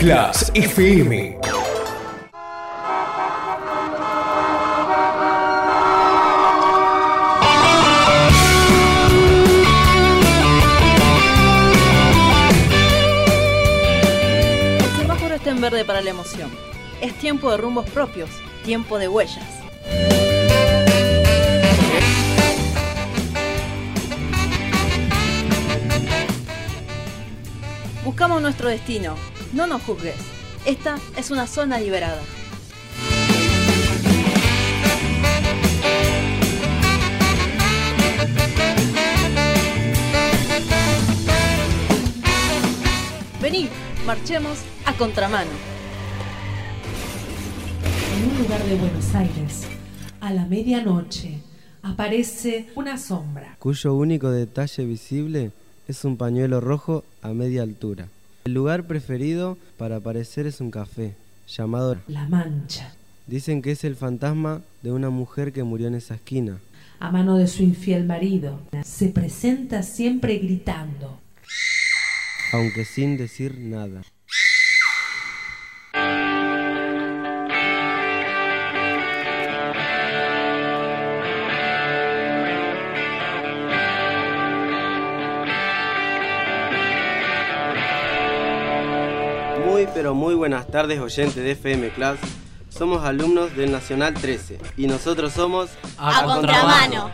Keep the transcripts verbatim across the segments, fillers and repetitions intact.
Class F M. El semáforo está en verde para la emoción. Es tiempo de rumbos propios, tiempo de huellas. Buscamos nuestro destino. No nos juzgues. Esta es una zona liberada. Vení, marchemos a contramano. En un lugar de Buenos Aires, a la medianoche, aparece una sombra, cuyo único detalle visible es un pañuelo rojo a media altura. El lugar preferido para aparecer es un café, llamado La Mancha. Dicen que es el fantasma de una mujer que murió en esa esquina. A mano de su infiel marido, se presenta siempre gritando, aunque sin decir nada. Muy pero muy buenas tardes, oyentes de F M Class. Somos alumnos del Nacional trece y nosotros somos A, a Contramano.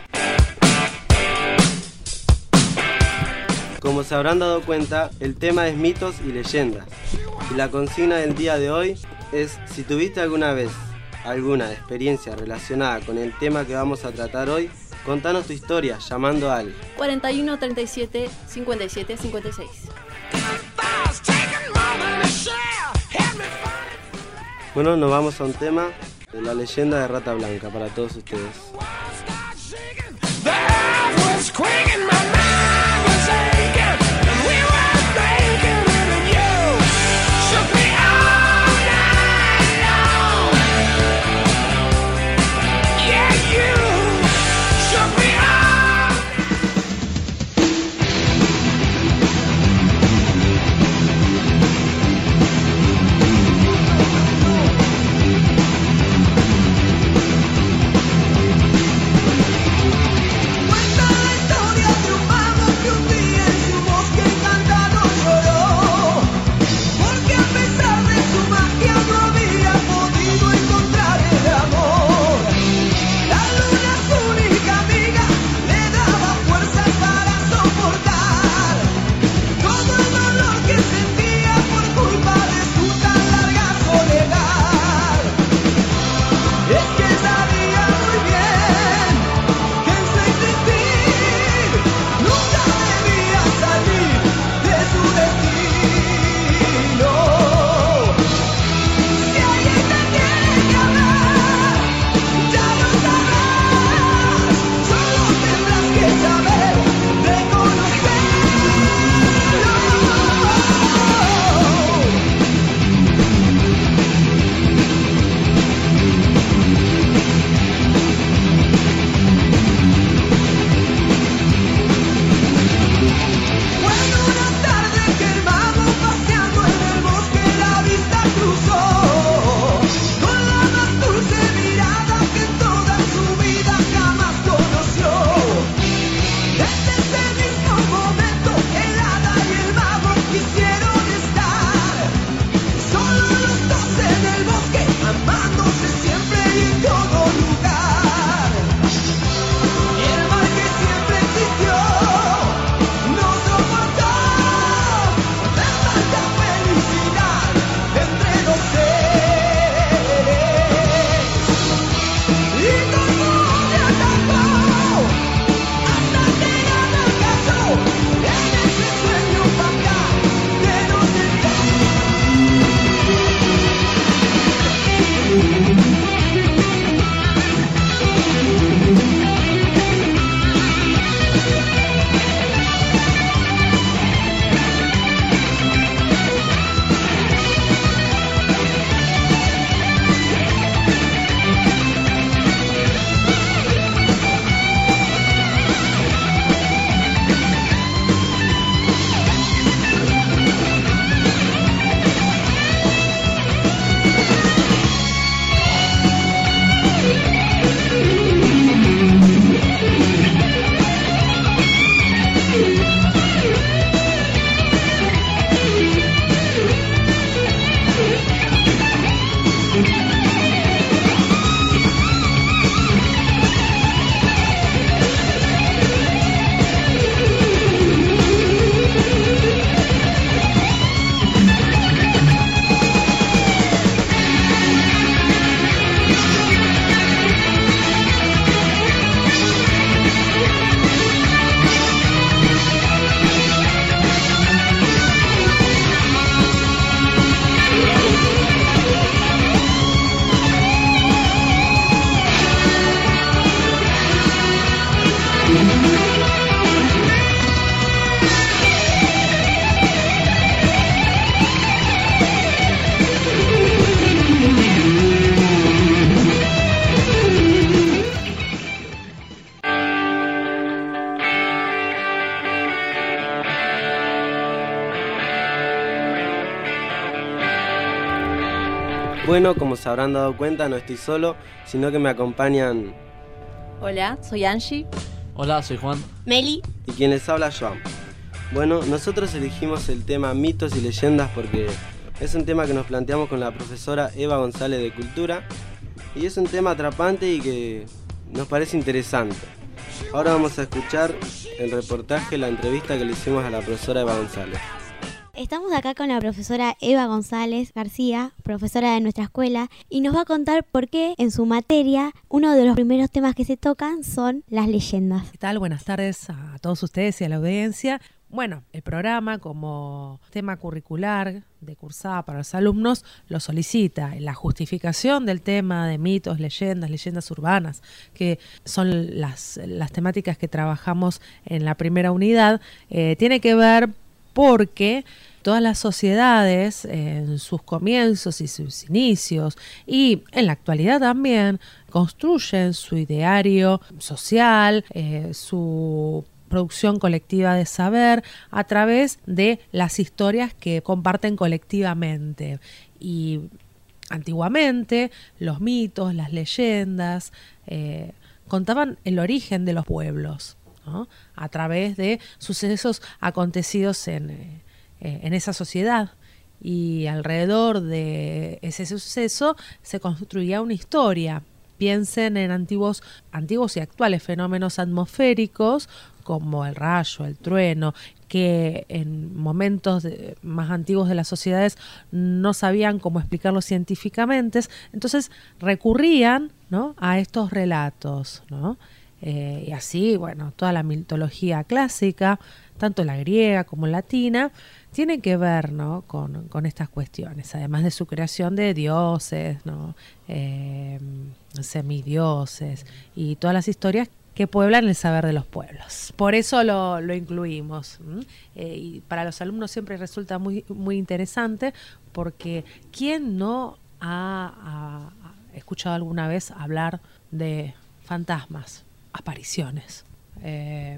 Como se habrán dado cuenta, el tema es mitos y leyendas. Y la consigna del día de hoy es: si tuviste alguna vez alguna experiencia relacionada con el tema que vamos a tratar hoy, contanos tu historia llamando al cuarenta y uno, treinta y siete, cincuenta y siete, cincuenta y seis. Bueno, nos vamos a un tema de la leyenda de Rata Blanca para todos ustedes. Cuenta la historia de un Bueno, como se habrán dado cuenta, no estoy solo, sino que me acompañan... Hola, soy Angie. Hola, soy Juan. Meli. Y quien les habla, Joan. Bueno, nosotros elegimos el tema mitos y leyendas porque es un tema que nos planteamos con la profesora Eva González de Cultura y es un tema atrapante y que nos parece interesante. Ahora vamos a escuchar el reportaje, la entrevista que le hicimos a la profesora Eva González. Estamos acá con la profesora Eva González García, profesora de nuestra escuela, y nos va a contar por qué en su materia uno de los primeros temas que se tocan son las leyendas. ¿Qué tal? Buenas tardes a todos ustedes y a la audiencia. Bueno, el programa como tema curricular de cursada para los alumnos lo solicita. La justificación del tema de mitos, leyendas, leyendas urbanas, que son las, las temáticas que trabajamos en la primera unidad, eh, tiene que ver porque todas las sociedades eh, en sus comienzos y sus inicios y en la actualidad también construyen su ideario social, eh, su producción colectiva de saber a través de las historias que comparten colectivamente. Y antiguamente los mitos, las leyendas eh, contaban el origen de los pueblos, ¿no? A través de sucesos acontecidos en, eh, en esa sociedad. Y alrededor de ese suceso se construía una historia. Piensen en antiguos, antiguos y actuales fenómenos atmosféricos como el rayo, el trueno, que en momentos de, más antiguos de las sociedades no sabían cómo explicarlo científicamente, entonces recurrían, ¿no?, a estos relatos, ¿no? Eh, y así, bueno, toda la mitología clásica, tanto la griega como la latina, tiene que ver, ¿no?, con, con estas cuestiones, además de su creación de dioses, ¿no?, eh, semidioses y todas las historias que pueblan el saber de los pueblos. Por eso lo, lo incluimos. Eh, y para los alumnos siempre resulta muy, muy interesante porque ¿quién no ha, ha, ha escuchado alguna vez hablar de fantasmas, apariciones, eh,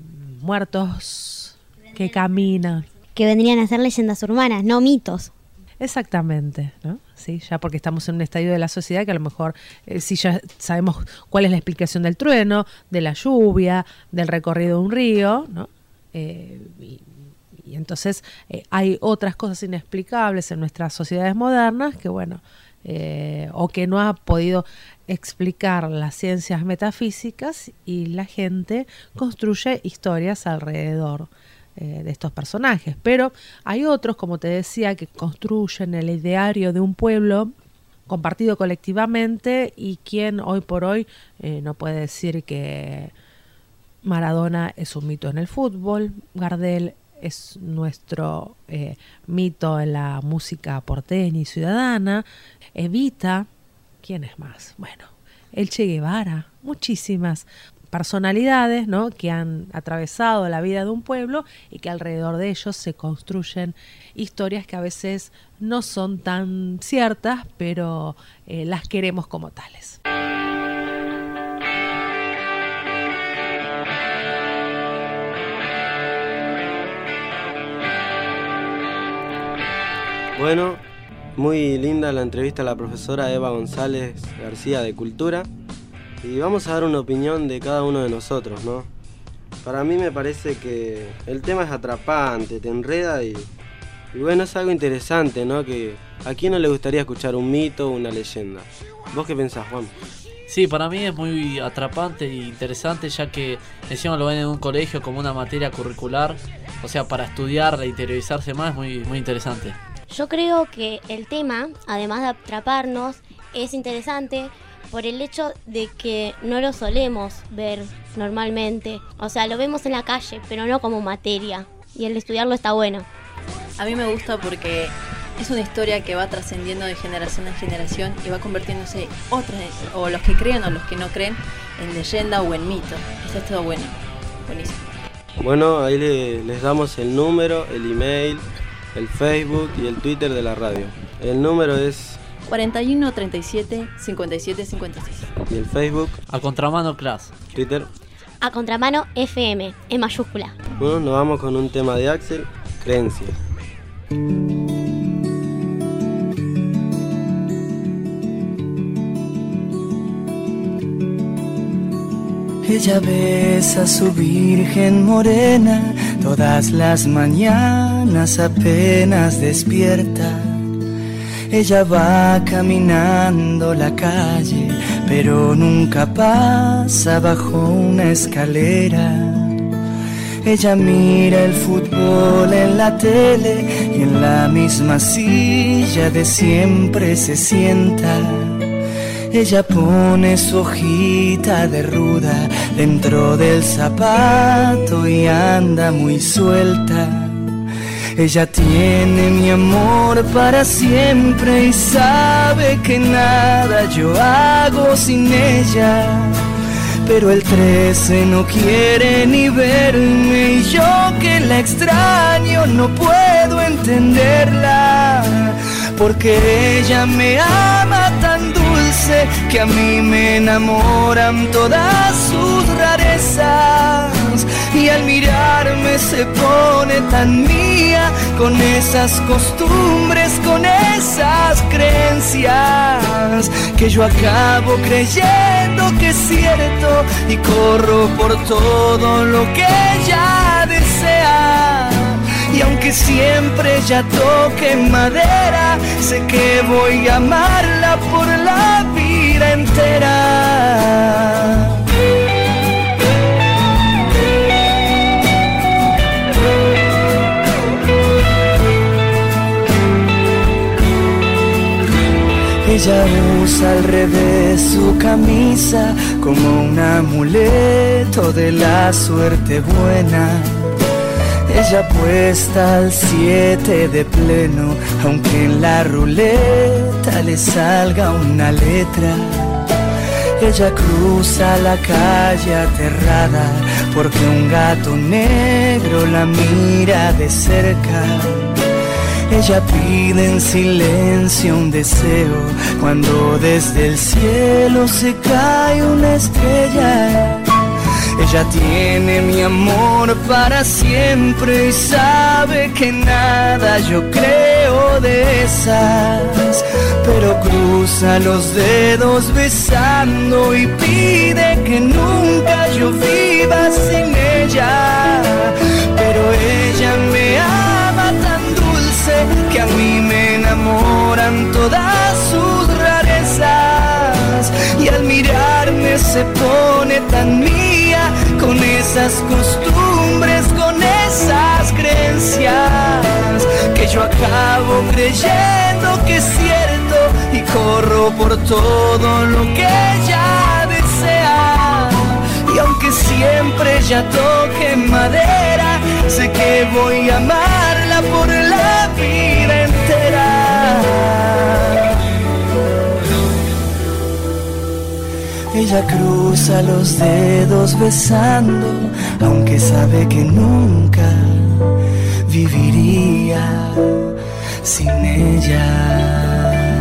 muertos que caminan? Que vendrían a ser leyendas urbanas, no mitos. Exactamente, ¿no? Sí, ya porque estamos en un estadio de la sociedad que a lo mejor eh, sí ya sabemos cuál es la explicación del trueno, de la lluvia, del recorrido de un río, ¿no? Eh, y, y entonces eh, hay otras cosas inexplicables en nuestras sociedades modernas que, bueno, eh, o que no ha podido explicar las ciencias metafísicas y la gente construye historias alrededor de estos personajes, pero hay otros, como te decía, que construyen el ideario de un pueblo compartido colectivamente y quien hoy por hoy eh, no puede decir que Maradona es un mito en el fútbol, Gardel es nuestro eh, mito en la música porteña y ciudadana, Evita, ¿quién es más? Bueno, el Che Guevara, muchísimas personalidades, ¿no?, que han atravesado la vida de un pueblo y que alrededor de ellos se construyen historias que a veces no son tan ciertas, pero eh, las queremos como tales. Bueno, muy linda la entrevista a la profesora Eva González García de Cultura. Y vamos a dar una opinión de cada uno de nosotros, ¿no? Para mí me parece que el tema es atrapante, te enreda y, y bueno, es algo interesante, ¿no? Que a quién no le gustaría escuchar un mito o una leyenda. ¿Vos qué pensás, Juan? Sí, para mí es muy atrapante e interesante, ya que encima lo ven en un colegio como una materia curricular, o sea, para estudiar e interiorizarse más es muy, muy interesante. Yo creo que el tema, además de atraparnos, es interesante por el hecho de que no lo solemos ver normalmente. O sea, lo vemos en la calle, pero no como materia. Y el estudiarlo está bueno. A mí me gusta porque es una historia que va trascendiendo de generación en generación y va convirtiéndose otras, o los que creen o los que no creen, en leyenda o en mito. Eso es todo bueno. Buenísimo. Bueno, ahí le, les damos el número, el email, el Facebook y el Twitter de la radio. El número es cuarenta y uno, treinta y siete, cincuenta y siete, cincuenta y seis. Y el Facebook. A Contramano Class. Twitter. A Contramano F M, en mayúscula. Bueno, nos vamos con un tema de Axel, Creencia. Ella besa a su virgen morena todas las mañanas apenas despierta. Ella va caminando la calle, pero nunca pasa bajo una escalera. Ella mira el fútbol en la tele y en la misma silla de siempre se sienta. Ella pone su hojita de ruda dentro del zapato y anda muy suelta. Ella tiene mi amor para siempre y sabe que nada yo hago sin ella. Pero el trece no quiere ni verme y yo que la extraño no puedo entenderla. Porque ella me ama tan dulce que a mí me enamoran todas sus rarezas. Y al mirarme se pone tan mía, con esas costumbres, con esas creencias, que yo acabo creyendo que es cierto y corro por todo lo que ella desea. Y aunque siempre ella toque madera, sé que voy a amarla por la vida entera. Ella usa al revés su camisa como un amuleto de la suerte buena. Ella apuesta al siete de pleno, aunque en la ruleta le salga una letra. Ella cruza la calle aterrada porque un gato negro la mira de cerca. Ella pide en silencio un deseo cuando desde el cielo se cae una estrella. Ella tiene mi amor para siempre y sabe que nada yo creo de esas. Pero cruza los dedos besando y pide que nunca yo viva sin ella. Pero ella me ama tan dulce que a mí me enamoran todas sus rarezas. Y al mirarme se pone tan mía, con esas costumbres, con esas creencias, que yo acabo creyendo que es cierto y corro por todo lo que ella desea. Y aunque siempre ella toque madera, sé que voy a amarla por la vida entera. Ella cruza los dedos besando, aunque sabe que nunca viviría sin ella.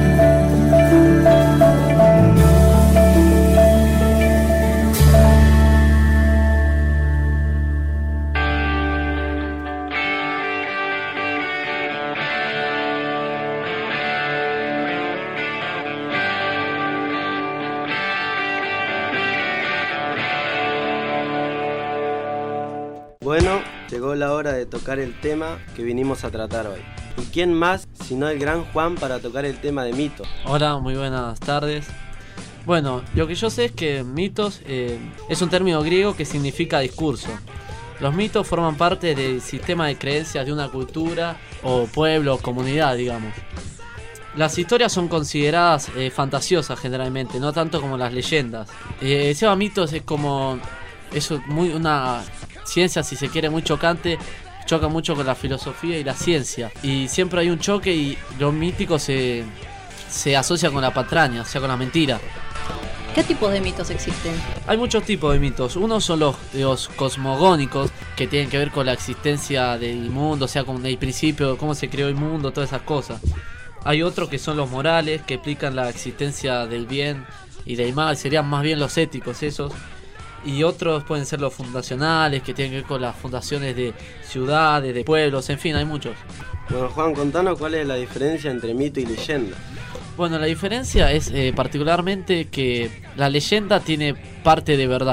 Bueno, llegó la hora de tocar el tema que vinimos a tratar hoy. ¿Y quién más sino el gran Juan para tocar el tema de mitos? Hola, muy buenas tardes. Bueno, lo que yo sé es que mitos eh, es un término griego que significa discurso. Los mitos forman parte del sistema de creencias de una cultura o pueblo o comunidad, digamos. Las historias son consideradas eh, fantasiosas generalmente, no tanto como las leyendas. Eh, el tema mitos es como es muy una ciencia, si se quiere, muy chocante. Choca mucho con la filosofía y la ciencia. Y siempre hay un choque y lo mítico se, se asocia con la patraña, o sea, con la mentira. ¿Qué tipos de mitos existen? Hay muchos tipos de mitos. Uno son los, los cosmogónicos, que tienen que ver con la existencia del mundo, o sea, con el principio, cómo se creó el mundo, todas esas cosas. Hay otros que son los morales, que explican la existencia del bien y del mal, serían más bien los éticos esos. Y otros pueden ser los fundacionales, que tienen que ver con las fundaciones de ciudades, de pueblos, en fin, hay muchos. Bueno, Juan, contanos cuál es la diferencia entre mito y leyenda. Bueno, la diferencia es eh, particularmente que la leyenda tiene parte de verdad.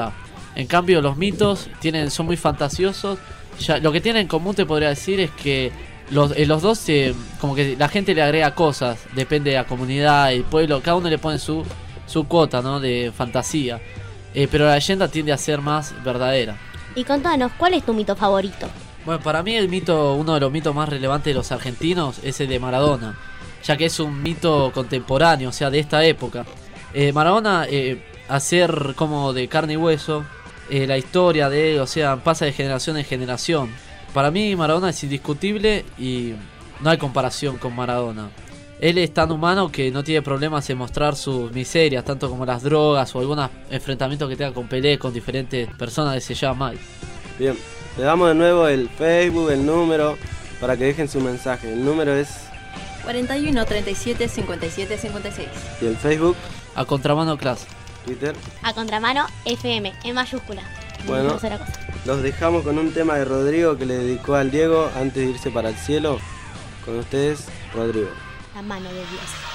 En cambio, los mitos tienen, son muy fantasiosos. Ya, lo que tienen en común, te podría decir, es que los, en los dos, eh, como que la gente le agrega cosas, depende de la comunidad, el pueblo, cada uno le pone su, su cuota, ¿no?, de fantasía. Eh, pero la leyenda tiende a ser más verdadera. Y contanos, ¿cuál es tu mito favorito? Bueno, para mí el mito, uno de los mitos más relevantes de los argentinos es el de Maradona, ya que es un mito contemporáneo, o sea, de esta época. Eh, Maradona, eh, hacer como de carne y hueso, eh, la historia de él, o sea, pasa de generación en generación. Para mí Maradona es indiscutible y no hay comparación con Maradona. Él es tan humano que no tiene problemas en mostrar sus miserias, tanto como las drogas o algunos enfrentamientos que tenga con Pelé, con diferentes personas que se llevan mal. Bien, le damos de nuevo el Facebook, el número, para que dejen su mensaje. El número es... cuarenta y uno, treinta y siete, cincuenta y siete, cincuenta y seis. Y el Facebook, A Contramano Class. Twitter. A Contramano F M, en mayúscula. Bueno, Tercera cosa. los dejamos con un tema de Rodrigo que le dedicó al Diego antes de irse para el cielo. Con ustedes, Rodrigo. La mano de Dios.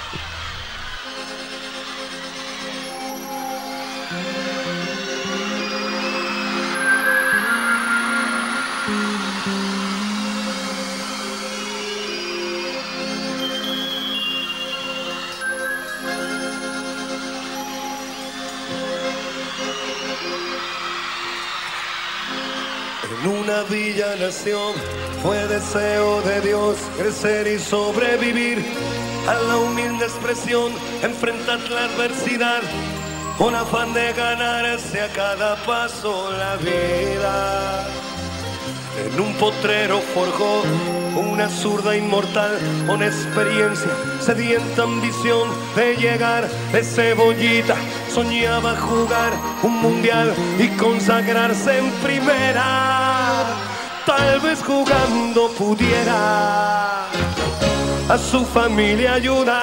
En una villa nación fue deseo de Dios crecer y sobrevivir a la humilde expresión, enfrentar la adversidad con afán de ganarse a cada paso la vida. En un potrero forjó una zurda inmortal con experiencia, sedienta ambición de llegar de cebollita. Soñaba jugar un mundial y consagrarse en primera. Tal vez jugando pudiera a su familia ayudar.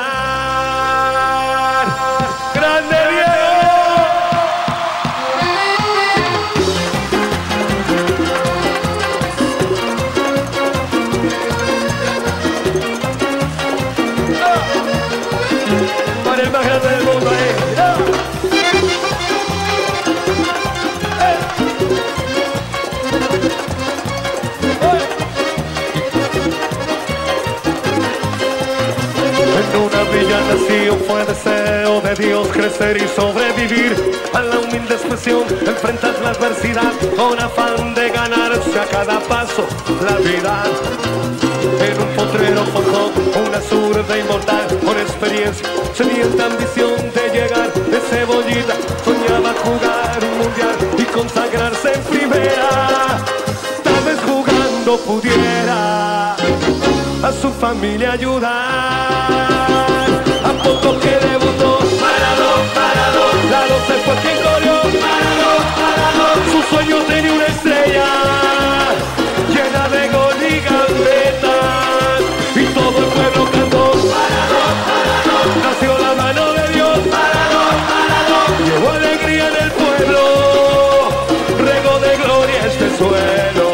¡Grande Diego! Para el más grande del mundo, eh. En una villa nació, fue deseo de Dios crecer y sobrevivir a la humilde expresión, enfrentar la adversidad con afán de ganarse a cada paso la vida. En un potrero forjó una zurda inmortal con experiencia, sedienta ambición de llegar de cebollita. Soñaba jugar un mundial y consagrarse en primera. Tal vez jugando pudiera a su familia ayudar. A poco que debutó, Maradona, Maradona, la doce fue quien corrió, Maradona, Maradona. Su sueño tenía una estrella llena de gol y gambetas, y todo el pueblo cantó, Maradona, Maradona. Nació la mano de Dios, Maradona, Maradona. Llevó alegría en el pueblo, regó de gloria este suelo.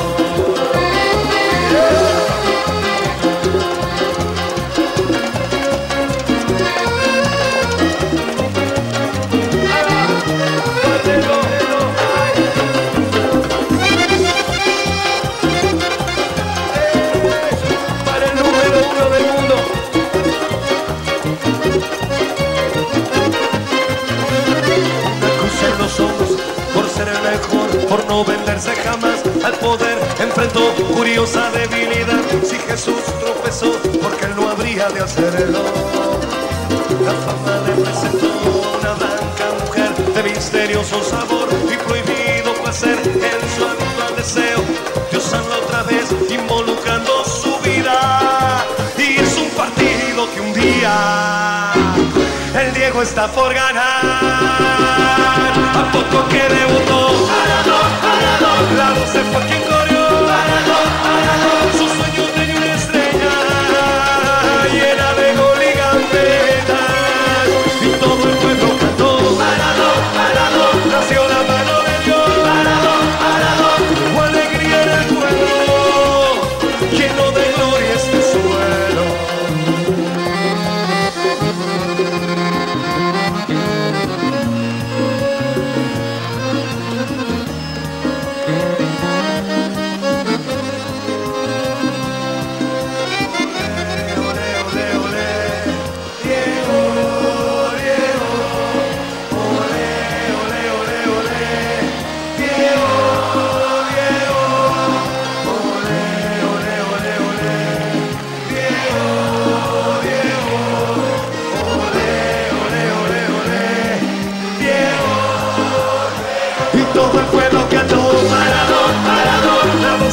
Por no venderse jamás al poder, enfrentó curiosa debilidad. Si Jesús tropezó, porque él no habría de hacerlo. La fama le presentó una blanca mujer de misterioso sabor y prohibido placer. En su habitual deseo, Dios anda otra vez involucrando su vida. Y es un partido que un día el Diego está por ganar. A poco que debutó, Maradona, Maradona, la doce fue quien corrió, Maradona, Maradona. Su sueño tenía una estrella llena de gol y gambetas, y todo el pueblo cantó, Maradona, Maradona. Nació la mano de Dios, Maradona, Maradona. Hubo alegría en el pueblo, lleno de gloria este suelo.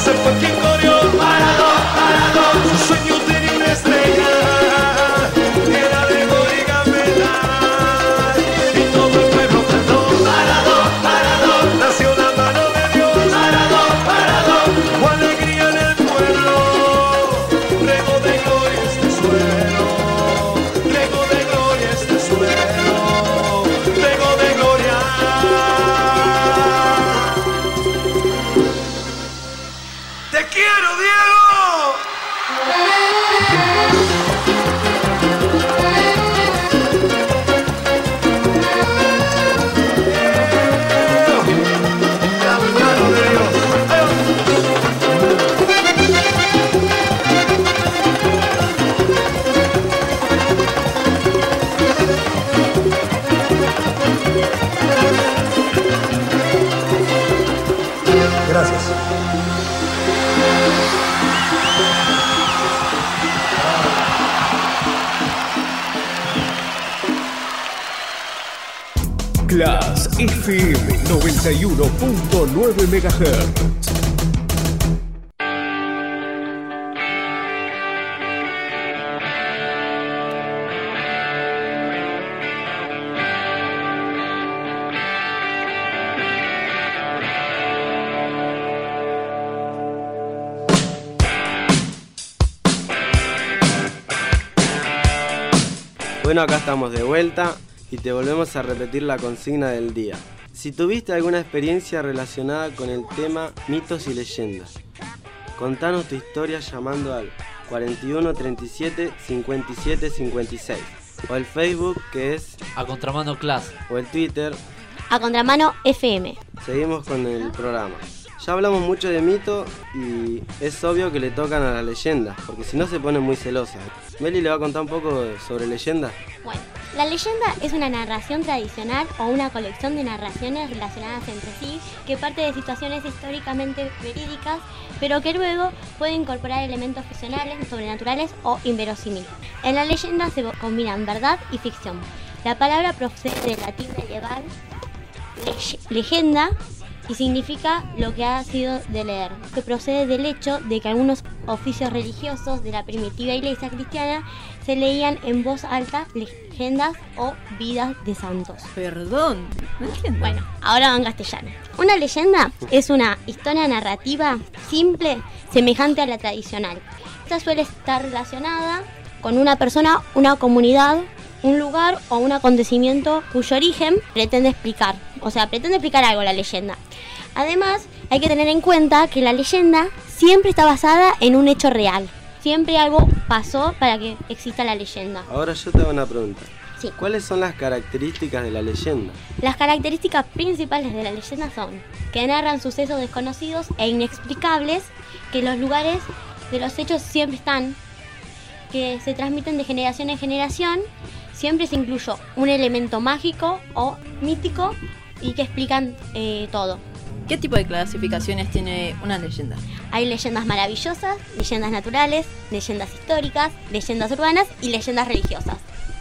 se fue quien corrió. Parado, parado, su sueño tenía una estrella, era de oro y gambelar, y todo el pueblo cantó. Parado, parado, nació la mano de Dios. Parado, parado, con alegría en el pueblo, rego de gloria este suelo, rego de gloria este suelo, rego de gloria. ¡Te quiero, Diego! La mano de Dios. Gracias. Class F M noventa y uno punto nueve megahertz. Bueno, acá estamos de vuelta y te volvemos a repetir la consigna del día. Si tuviste alguna experiencia relacionada con el tema mitos y leyendas, contanos tu historia llamando al cuarenta y uno treinta y siete cincuenta y siete cincuenta y seis o el Facebook que es A Contramano Class o el Twitter. A Contramano F M. Seguimos con el programa. Ya hablamos mucho de mito y es obvio que le tocan a las leyendas, porque si no se ponen muy celosas. Meli le va a contar un poco sobre leyendas. Bueno, la leyenda es una narración tradicional o una colección de narraciones relacionadas entre sí que parte de situaciones históricamente verídicas, pero que luego puede incorporar elementos ficcionales, sobrenaturales o inverosímiles. En la leyenda se combinan verdad y ficción. La palabra procede del latín medieval le- legenda y significa lo que ha sido de leer, que procede del hecho de que algunos oficios religiosos de la primitiva iglesia cristiana se leían en voz alta leyendas o vidas de santos. Perdón, no entiendo. Bueno, ahora va en castellano. Una leyenda es una historia narrativa simple, semejante a la tradicional. Esta suele estar relacionada con una persona, una comunidad, un lugar o un acontecimiento cuyo origen pretende explicar. O sea, pretende explicar algo la leyenda. Además, hay que tener en cuenta que la leyenda siempre está basada en un hecho real. Siempre algo pasó para que exista la leyenda. Ahora yo te hago una pregunta. Sí. ¿Cuáles son las características de la leyenda? Las características principales de la leyenda son que narran sucesos desconocidos e inexplicables, que los lugares de los hechos siempre están, que se transmiten de generación en generación, siempre se incluye un elemento mágico o mítico y que explican eh, todo. ¿Qué tipo de clasificaciones tiene una leyenda? Hay leyendas maravillosas, leyendas naturales, leyendas históricas, leyendas urbanas y leyendas religiosas.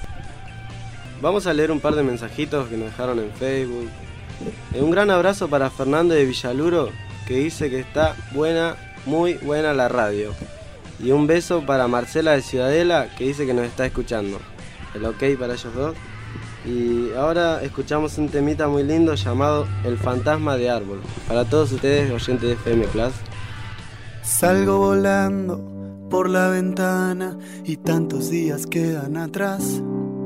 Vamos a leer un par de mensajitos que nos dejaron en Facebook. Eh, Un gran abrazo para Fernando de Villaluro, que dice que está buena, muy buena la radio. Y un beso para Marcela de Ciudadela, que dice que nos está escuchando. El ok para ellos dos. Y ahora escuchamos un temita muy lindo llamado El Fantasma de Árbol. Para todos ustedes, oyentes de F M Class. Salgo volando por la ventana y tantos días quedan atrás.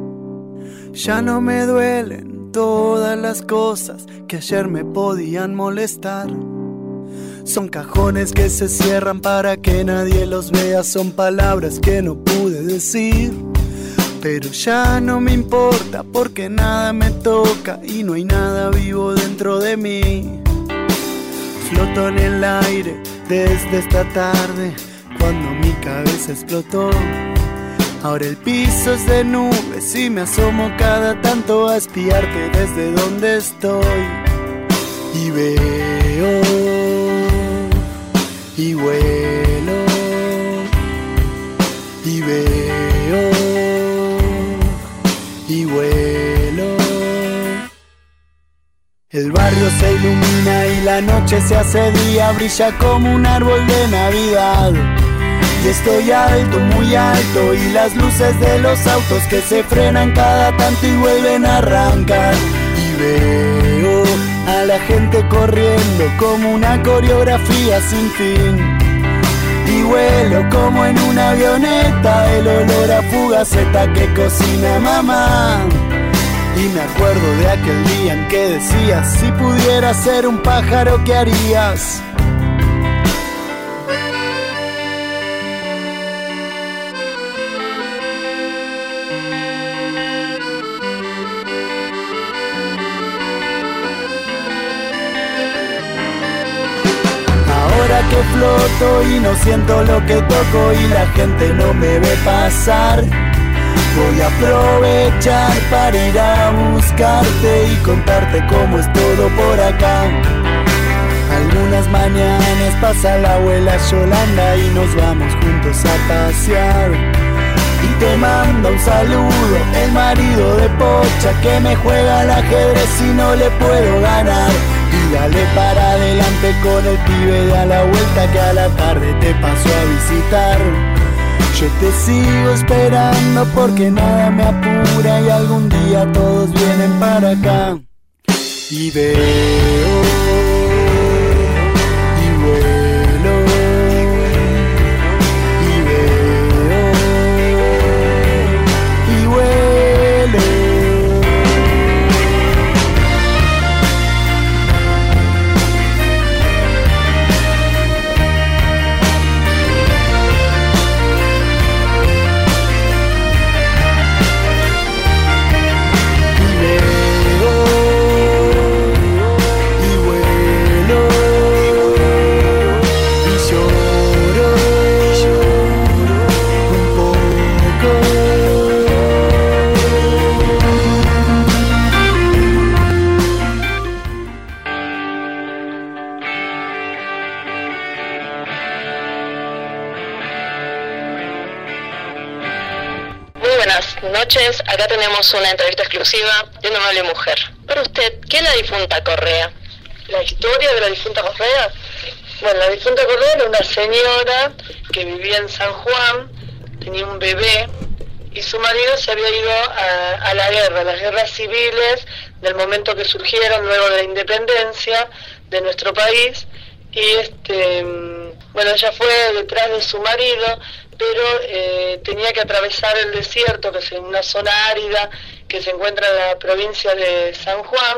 Ya no me duelen todas las cosas que ayer me podían molestar. Son cajones que se cierran para que nadie los vea, son palabras que no pude decir. Pero ya no me importa porque nada me toca y no hay nada vivo dentro de mí. Floto en el aire desde esta tarde cuando mi cabeza explotó. Ahora el piso es de nubes y me asomo cada tanto a espiarte desde donde estoy. Y veo y vuelo y veo y vuelo. El barrio se ilumina y la noche se hace día, brilla como un árbol de Navidad. Y estoy alto, muy alto, y las luces de los autos que se frenan cada tanto y vuelven a arrancar. Y veo a la gente corriendo como una coreografía sin fin. Y vuelo como en una avioneta, el olor a fugaceta que cocina mamá. Y me acuerdo de aquel día en que decías, si pudieras ser un pájaro, ¿qué harías? Ahora que floto y no siento lo que toco y la gente no me ve pasar, voy a aprovechar para ir a buscarte y contarte cómo es todo por acá. Algunas mañanas pasa la abuela Yolanda y nos vamos juntos a pasear. Y te manda un saludo el marido de Pocha que me juega al ajedrez y no le puedo ganar. Y dale para adelante con el pibe de a la vuelta que a la tarde te pasó a visitar. Yo te sigo esperando porque nada me apura y algún día todos vienen para acá. Y veo y vuelo y veo y vuelo. Noches, acá tenemos una entrevista exclusiva de una amable mujer. Para usted, ¿qué es la difunta Correa? ¿La historia de la difunta Correa? Bueno, la difunta Correa era una señora que vivía en San Juan, tenía un bebé y su marido se había ido a, a la guerra, a las guerras civiles del momento que surgieron luego de la independencia de nuestro país. Y este, bueno, ella fue detrás de su marido, pero eh, tenía que atravesar el desierto, que es una zona árida que se encuentra en la provincia de San Juan,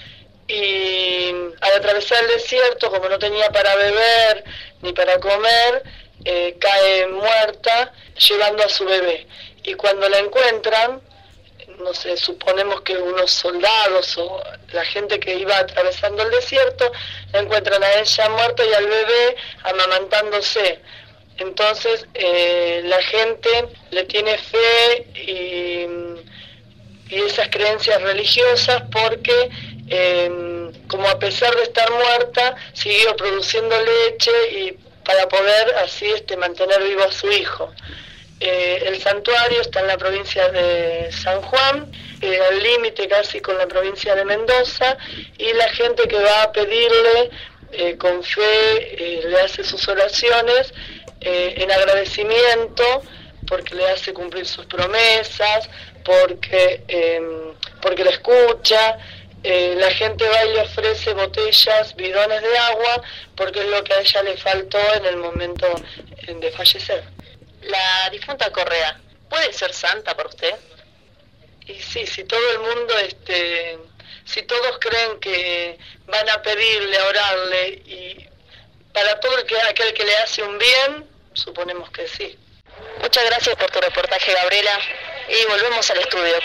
y al atravesar el desierto, como no tenía para beber ni para comer, eh, cae muerta llevando a su bebé. Y cuando la encuentran, no sé, suponemos que unos soldados o la gente que iba atravesando el desierto, la encuentran a ella muerta y al bebé amamantándose. Entonces eh, la gente le tiene fe y, y esas creencias religiosas porque eh, como a pesar de estar muerta siguió produciendo leche y para poder así este, mantener vivo a su hijo. Eh, el santuario está en la provincia de San Juan, eh, al límite casi con la provincia de Mendoza, y la gente que va a pedirle eh, con fe eh, le hace sus oraciones Eh, en agradecimiento porque le hace cumplir sus promesas, porque eh, porque la escucha, eh, la gente va y le ofrece botellas, bidones de agua, porque es lo que a ella le faltó en el momento de fallecer. La difunta Correa, ¿puede ser santa para usted? Y sí, si todo el mundo, este, si todos creen que van a pedirle, a orarle, y para todo el que, aquel que le hace un bien, suponemos que sí. Muchas gracias por tu reportaje, Gabriela, y volvemos al estudio.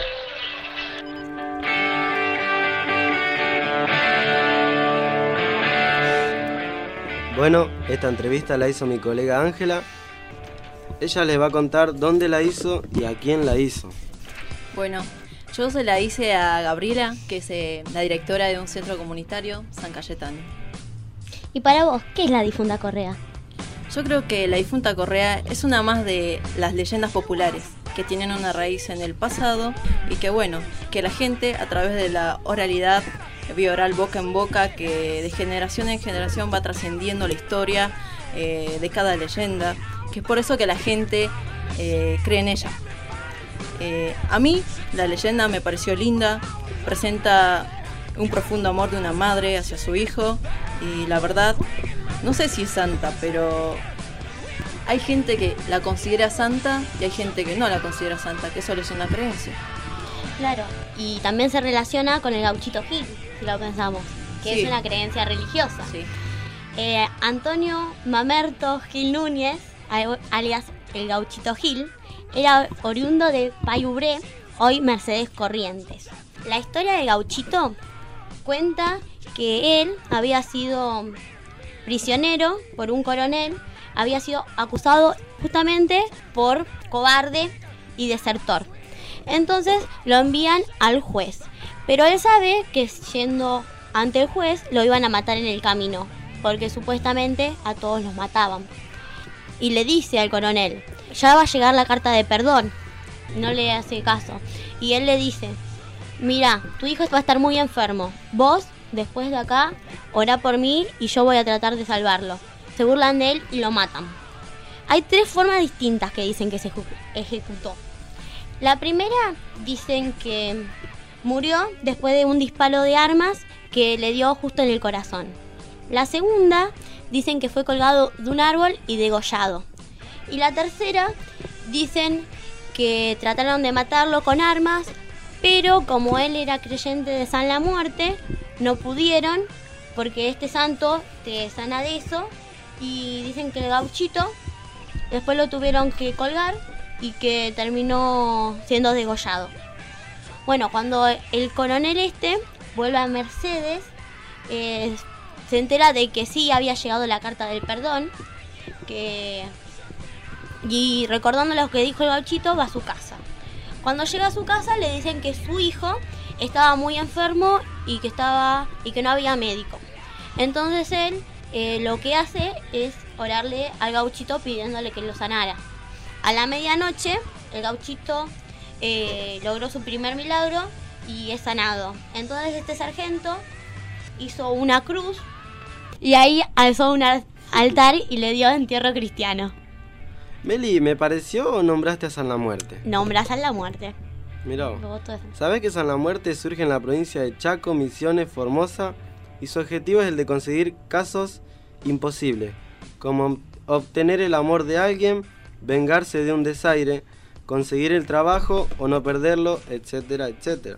Bueno, esta entrevista la hizo mi colega Ángela. Ella les va a contar dónde la hizo y a quién la hizo. Bueno, yo se la hice a Gabriela, que es eh, la directora de un centro comunitario, San Cayetano. Y para vos, ¿qué es la difunta Correa? Yo creo que la difunta Correa es una más de las leyendas populares. que tienen una raíz en el pasado y que bueno, que la gente a través de la oralidad, vía oral, boca en boca, que de generación en generación va trascendiendo la historia eh, de cada leyenda, que es por eso que la gente eh, cree en ella. Eh, a mí la leyenda me pareció linda, presenta un profundo amor de una madre hacia su hijo y la verdad, no sé si es santa, pero hay gente que la considera santa y hay gente que no la considera santa, que solo es una creencia. Claro, y también se relaciona con el gauchito Gil, si lo pensamos, que sí. Es una creencia religiosa. Sí. Eh, Antonio Mamerto Gil Núñez, alias el gauchito Gil, era oriundo de Payubré, hoy Mercedes Corrientes. La historia del gauchito cuenta que él había sido prisionero por un coronel, había sido acusado justamente por cobarde y desertor. Entonces lo envían al juez, pero él sabe que yendo ante el juez lo iban a matar en el camino, porque supuestamente a todos los mataban. Y le dice al coronel, ya va a llegar la carta de perdón. No le hace caso. Y él le dice, mira, tu hijo va a estar muy enfermo. Vos, después de acá, orá por mí y yo voy a tratar de salvarlo. Se burlan de él y lo matan. Hay tres formas distintas que dicen que se ejecutó. La primera dicen que murió después de un disparo de armas que le dio justo en el corazón. La segunda dicen que fue colgado de un árbol y degollado. Y la tercera dicen que trataron de matarlo con armas, pero como él era creyente de San la Muerte, no pudieron porque este santo te sana de eso. Y dicen que el gauchito después lo tuvieron que colgar y que terminó siendo degollado. Bueno, cuando el coronel este vuelve a Mercedes, eh, se entera de que sí había llegado la carta del perdón, que y recordando lo que dijo el gauchito, va a su casa. Cuando llega a su casa le dicen que su hijo estaba muy enfermo y que estaba y que no había médico. Entonces él eh, lo que hace es orarle al gauchito pidiéndole que lo sanara. A la medianoche el gauchito eh, logró su primer milagro y es sanado. Entonces este sargento hizo una cruz y ahí alzó un altar y le dio entierro cristiano. Meli, ¿me pareció o nombraste a San la Muerte? Nombra a San la Muerte. Mirá, ¿sabés que San la Muerte surge en la provincia de Chaco, Misiones, Formosa? Y su objetivo es el de conseguir casos imposibles, como obtener el amor de alguien, vengarse de un desaire, conseguir el trabajo o no perderlo, etcétera, etcétera.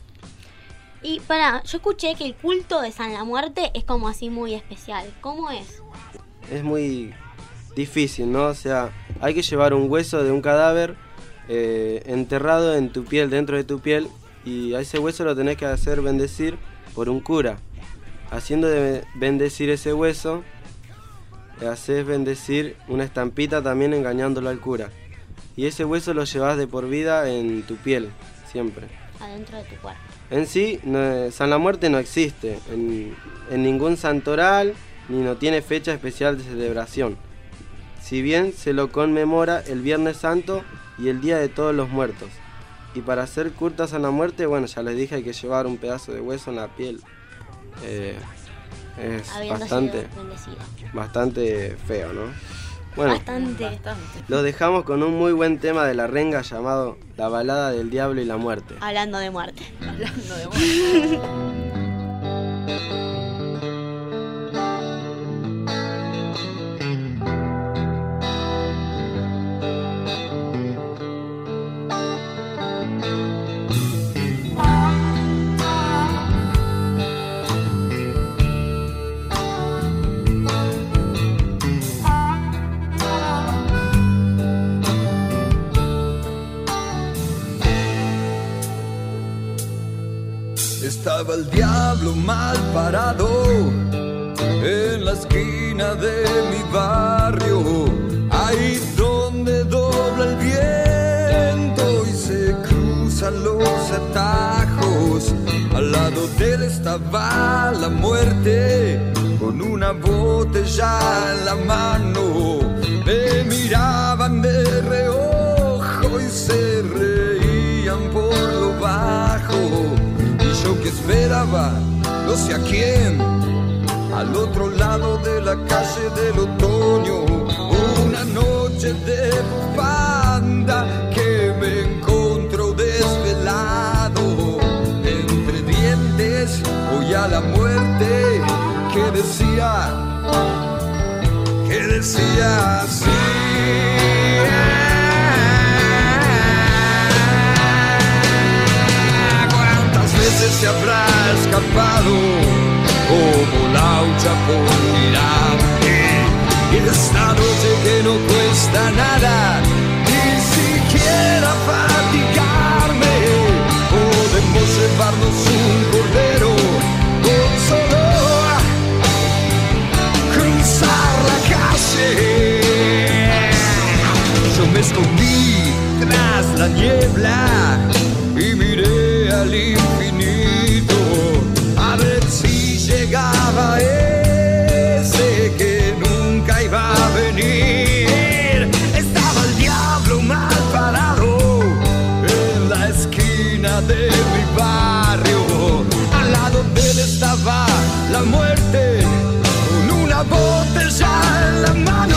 Y para, yo escuché que el culto de San la Muerte es como así muy especial. ¿Cómo es? Es muy difícil, ¿no? O sea, hay que llevar un hueso de un cadáver eh, enterrado en tu piel, dentro de tu piel, y a ese hueso lo tenés que hacer bendecir por un cura. Haciendo de bendecir ese hueso, haces bendecir una estampita también engañándolo al cura. Y ese hueso lo llevas de por vida en tu piel, siempre. Adentro de tu cuerpo. En sí, no, San la Muerte no existe en, en ningún santoral, ni no tiene fecha especial de celebración. Si bien se lo conmemora el Viernes Santo y el Día de Todos los Muertos. Y para hacer culto a San la Muerte, bueno, ya les dije, hay que llevar un pedazo de hueso en la piel. Eh, es Habiendo bastante, bastante feo, ¿no? Bueno, bastante. Los dejamos con un muy buen tema de La Renga llamado La Balada del Diablo y la Muerte. Hablando de muerte. Hablando de muerte. Estaba el diablo mal parado en la esquina de mi barrio, ahí donde dobla el viento y se cruzan los atajos. Al lado de él estaba la muerte con una botella en la mano. Me miraban de reojo y se reían por lo bajo, y yo que esperaba, no sé a quién, al otro lado de la calle del otoño, una noche de bufanda que me encontró desvelado, entre dientes oí a la muerte que decía, que decía así. ¿Cuántas veces se habrá escapado como laucha por mirarte? Y esta noche que no cuesta nada, ni siquiera fatigarme, podemos llevarnos un cordero con solo cruzar la calle. Yo me escondí tras la niebla y miré al infinito a ver si llegaba ese que nunca iba a venir. Estaba el diablo mal parado en la esquina de mi barrio. Al lado de él estaba la muerte con una botella en la mano.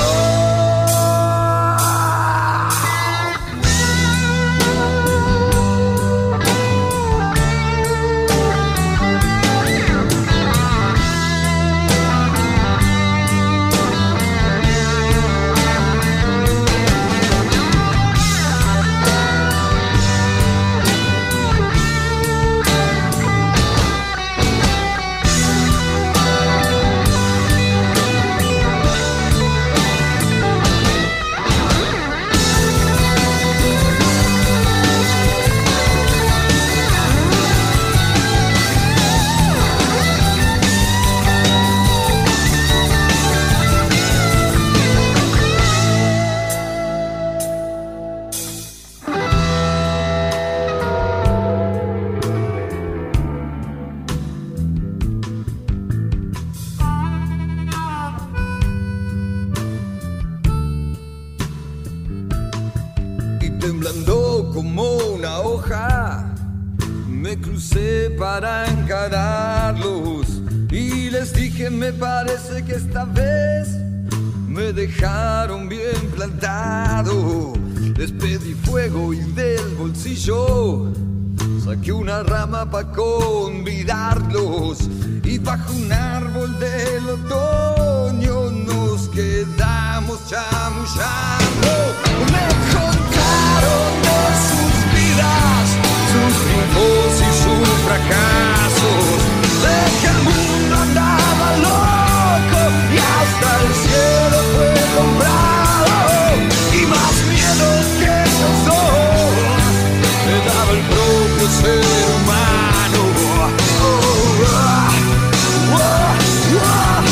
Temblando como una hoja, me crucé para encararlos y les dije, me parece que esta vez me dejaron bien plantado. Les pedí fuego y del bolsillo saqué una rama para convidarlos, y bajo un árbol del otoño nos quedamos chamullando. Me contaron de sus vidas, sus triunfos y sus fracasos, de que el mundo andaba loco y hasta el cielo fue comprado, y más miedo que esos dos me daba el propio ser humano. Oh, ah, ah, ah,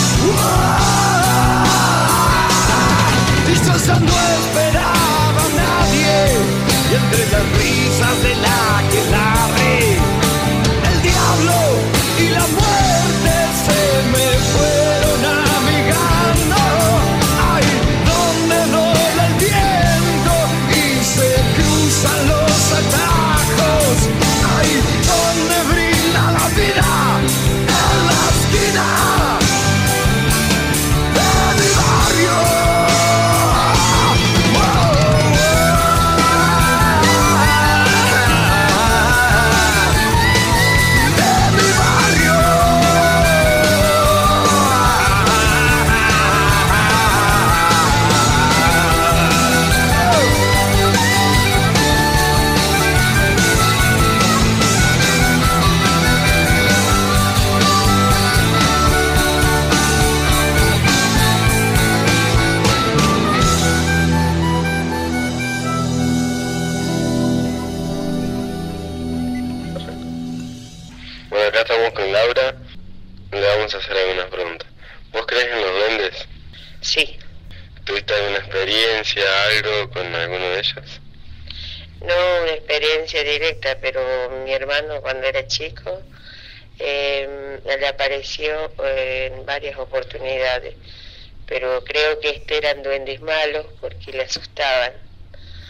ah. Y yo ya no esperaba a nadie, y entre las risas de la que larre, el diablo y la muerte se me fueron amigando. Ay, donde dobla el viento y se cruzan los atajos. Ay, donde brilla la vida en la esquina de mi barrio. Bueno, acá estamos con Laura, le vamos a hacer algunas preguntas. ¿Vos crees en los duendes? Sí. ¿Tuviste alguna experiencia, algo con alguno de ellos? No una experiencia directa, pero mi hermano cuando era chico eh, le apareció eh, en varias oportunidades, pero creo que este eran duendes malos porque le asustaban.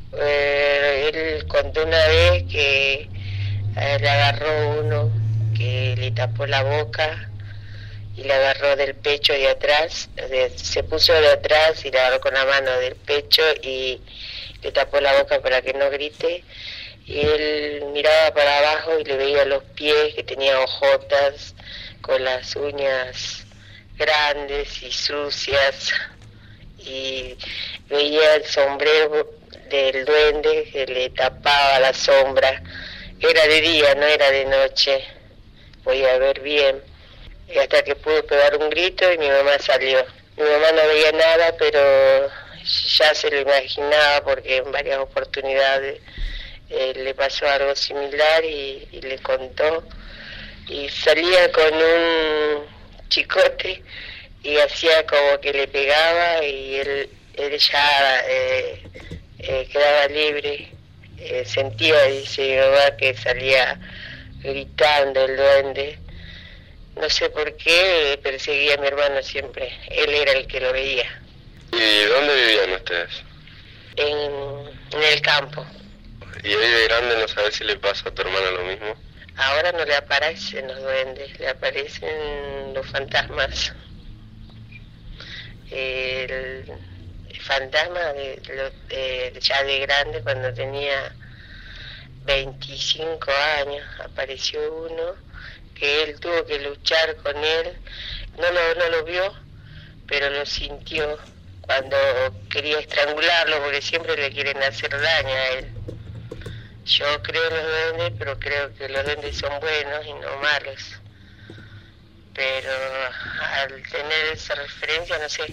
Eh, él contó una vez que eh, le agarró uno que le tapó la boca y le agarró del pecho de atrás, de, se puso de atrás y le agarró con la mano del pecho y le tapó la boca para que no grite, y él miraba para abajo y le veía los pies que tenía hojotas con las uñas grandes y sucias, y veía el sombrero del duende que le tapaba la sombra. Era de día, no era de noche, podía ver bien, y hasta que pude pegar un grito y mi mamá salió. Mi mamá no veía nada, pero ya se lo imaginaba porque en varias oportunidades eh, le pasó algo similar y, y le contó, y salía con un chicote y hacía como que le pegaba y él, él ya eh, eh, quedaba libre. Eh, sentía, dice mi mamá, que salía gritando el duende. No sé por qué perseguía a mi hermano siempre, él era el que lo veía. ¿Y dónde vivían ustedes? En, en el campo. ¿Y ahí de grande no sabes si le pasa a tu hermana lo mismo? Ahora no le aparecen los duendes, le aparecen los fantasmas. El, el fantasma de, de, de, ya de grande, cuando tenía veinticinco años, apareció uno que él tuvo que luchar con él. No lo, no lo vio, pero lo sintió cuando quería estrangularlo, porque siempre le quieren hacer daño a él. Yo creo en los duendes, pero creo que los duendes son buenos y no malos. Pero al tener esa referencia, no sé.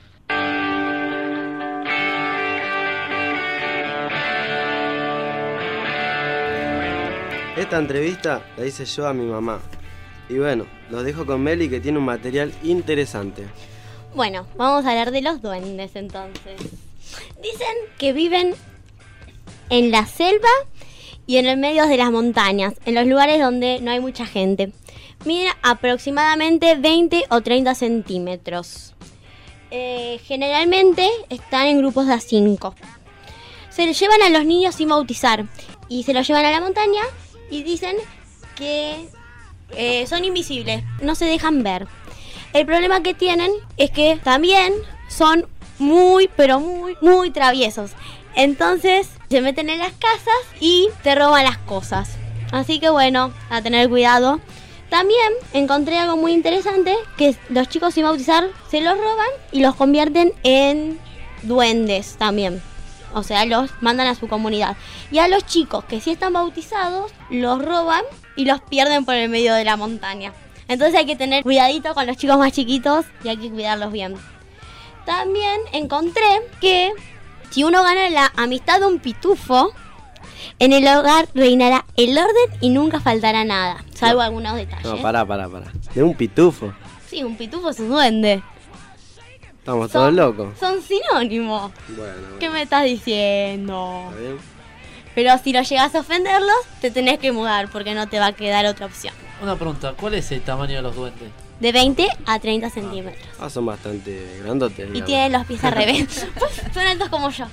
Esta entrevista la hice yo a mi mamá. Y bueno, los dejo con Meli, que tiene un material interesante. Bueno, vamos a hablar de los duendes entonces. Dicen que viven en la selva y en el medio de las montañas, en los lugares donde no hay mucha gente. Miden aproximadamente veinte o treinta centímetros. Eh, generalmente están en grupos de a cinco. Se les llevan a los niños sin bautizar y se los llevan a la montaña y dicen que eh, son invisibles, no se dejan ver. El problema que tienen es que también son muy, pero muy, muy traviesos. Entonces se meten en las casas y te roban las cosas. Así que bueno, a tener cuidado. También encontré algo muy interesante, que los chicos sin bautizar se los roban y los convierten en duendes también. O sea, los mandan a su comunidad. Y a los chicos que sí están bautizados, los roban y los pierden por el medio de la montaña. Entonces hay que tener cuidadito con los chicos más chiquitos y hay que cuidarlos bien. También encontré que si uno gana la amistad de un pitufo, en el hogar reinará el orden y nunca faltará nada, salvo no. algunos detalles. No, pará, pará, pará. ¿De un pitufo? Sí, un pitufo es un duende. Estamos son, todos locos. Son sinónimos. Bueno, bueno. ¿Qué me estás diciendo? ¿Está bien? Pero si lo llegas a ofenderlos, te tenés que mudar porque no te va a quedar otra opción. Una pregunta, ¿cuál es el tamaño de los duendes? De veinte a treinta centímetros. Ah, son bastante grandotes. Y digamos. tienen los pies al revés. Son altos como yo.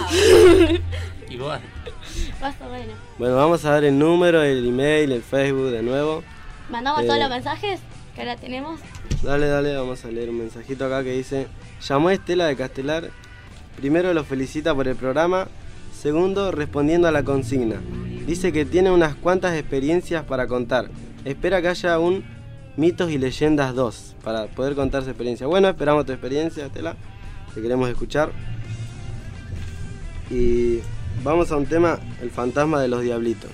Igual. Más o menos. Bueno, vamos a dar el número, el email, el Facebook de nuevo. ¿Mandamos Eh, todos los mensajes que ahora tenemos? Dale, dale, vamos a leer un mensajito acá que dice: llamó Estela de Castelar. Primero, lo felicita por el programa. Segundo, respondiendo a la consigna. Dice que tiene unas cuantas experiencias para contar. Espera que haya un Mitos y Leyendas dos para poder contar su experiencia. Bueno, esperamos tu experiencia, Estela. Te queremos escuchar. Y vamos a un tema: el fantasma de los diablitos.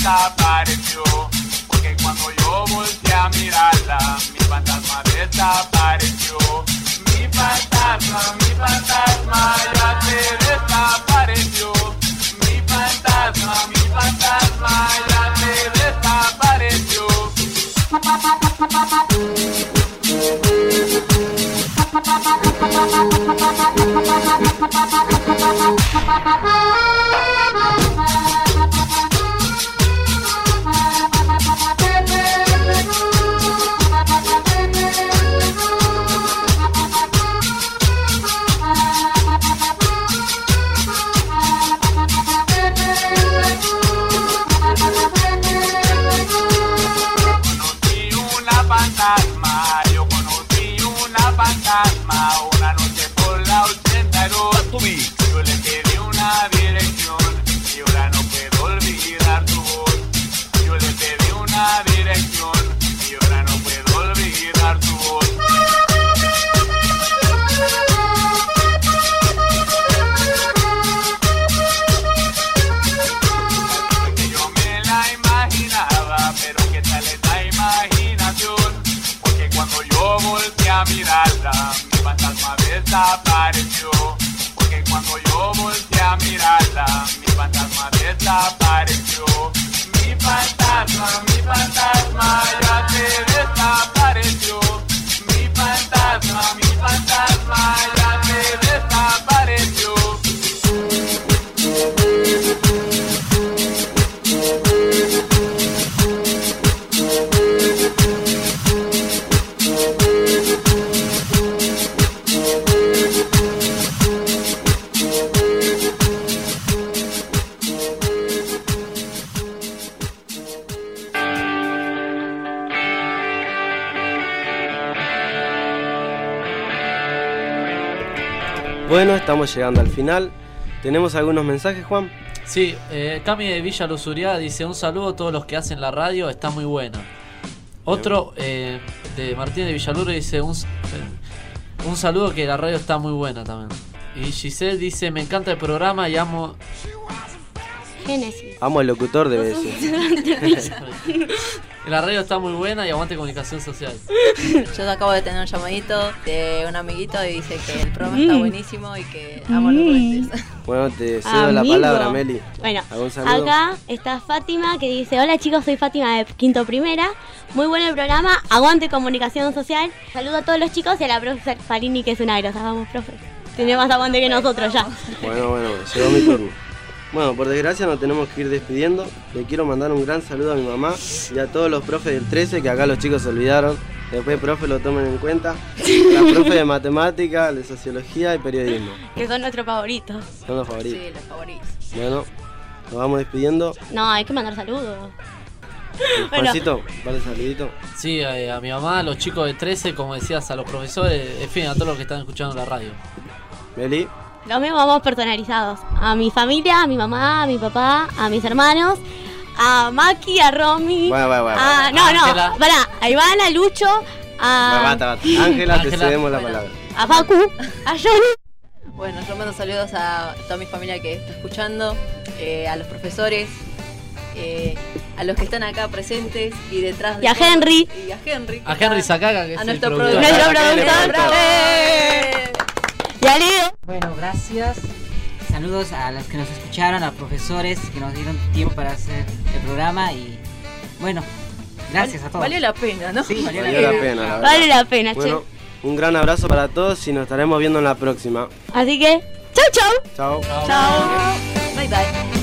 desapareció, porque cuando yo volteé a mirarla, mi fantasma desapareció. Mi fantasma, mi fantasma ya se desapareció. Mi fantasma, mi fantasma ya se desapareció. Fantasma, yo conocí una fantasma una noche por la ochenta y dos. Yo le pedí una dirección y ahora no puedo olvidar tu voz. Yo le pedí una dirección y ahora no puedo olvidar tu voz. Porque yo me la imaginaba, pero qué tal esta imaginación. Porque cuando yo volteé a mirarla, mi fantasma desapareció. Porque cuando yo volteé a mirarla, mi fantasma desapareció. Mi fantasma, mi fantasma ya se desapareció. Mi fantasma, mi fantasma ya se desapareció. Bueno, estamos llegando al final. ¿Tenemos algunos mensajes, Juan? Sí, eh, Cami de Villa Luzuria dice: un saludo a todos los que hacen la radio, está muy buena. Otro eh, de Martín de Villaluro dice: un, eh, un saludo, que la radio está muy buena también. Y Giselle dice: me encanta el programa y amo... Génesis. Amo al locutor, debe decir. La radio está muy buena y aguante comunicación social. Yo acabo de tener un llamadito de un amiguito y dice que el programa está buenísimo y que amo los duendes. Bueno, te cedo Amigo. la palabra, Meli. Bueno, ¿algún saludo? acá está Fátima, que dice: hola chicos, soy Fátima de Quinto Primera. Muy bueno el programa, aguante comunicación social. Saludo a todos los chicos y a la profe Farini, que es una grosa. Vamos, profe. Tiene más aguante que nosotros ya. Bueno, bueno, llegó mi turno. Bueno, por desgracia nos tenemos que ir despidiendo. Le quiero mandar un gran saludo a mi mamá y a todos los profes del trece, que acá los chicos se olvidaron. Después, profe, lo tomen en cuenta. Las profes de matemática, de sociología y periodismo. Que son nuestros favoritos. Son los favoritos. Sí, los favoritos. Bueno, nos vamos despidiendo. No, hay que mandar saludos. Juancito, vale, saludito. Sí, eh, a mi mamá, a los chicos de trece, como decías, a los profesores, en fin, a todos los que están escuchando la radio. Meli. Los mismos vamos personalizados. A mi familia, a mi mamá, a mi papá, a mis hermanos, a Maki, a Romy. Bueno, bueno, bueno. A, no, no, Ángela. pará, a Iván, a Lucho, a, Bata, bata. Ángela, te Ángela. cedemos la Bueno. palabra. a Facu, a Johnny. Bueno, yo mando saludos a toda mi familia que está escuchando, eh, a los profesores, eh, a los que están acá presentes y detrás de Y a todo. Henry. Y a Henry. A Henry Sacaga, que a es nuestro el productor. productor. Nuestro productor. ¡Bravo! ¡Eh! Y a Leo. Bueno, gracias. Saludos a los que nos escucharon, a los profesores que nos dieron tiempo para hacer el programa y bueno, gracias a todos. Valió la pena, ¿no? Sí, valió, Valió la la pena. pena, la verdad. Vale la pena, Bueno, un gran abrazo para todos y nos estaremos viendo en la próxima. che. Así que, chau, chau. Chao. Chao. Bye, bye.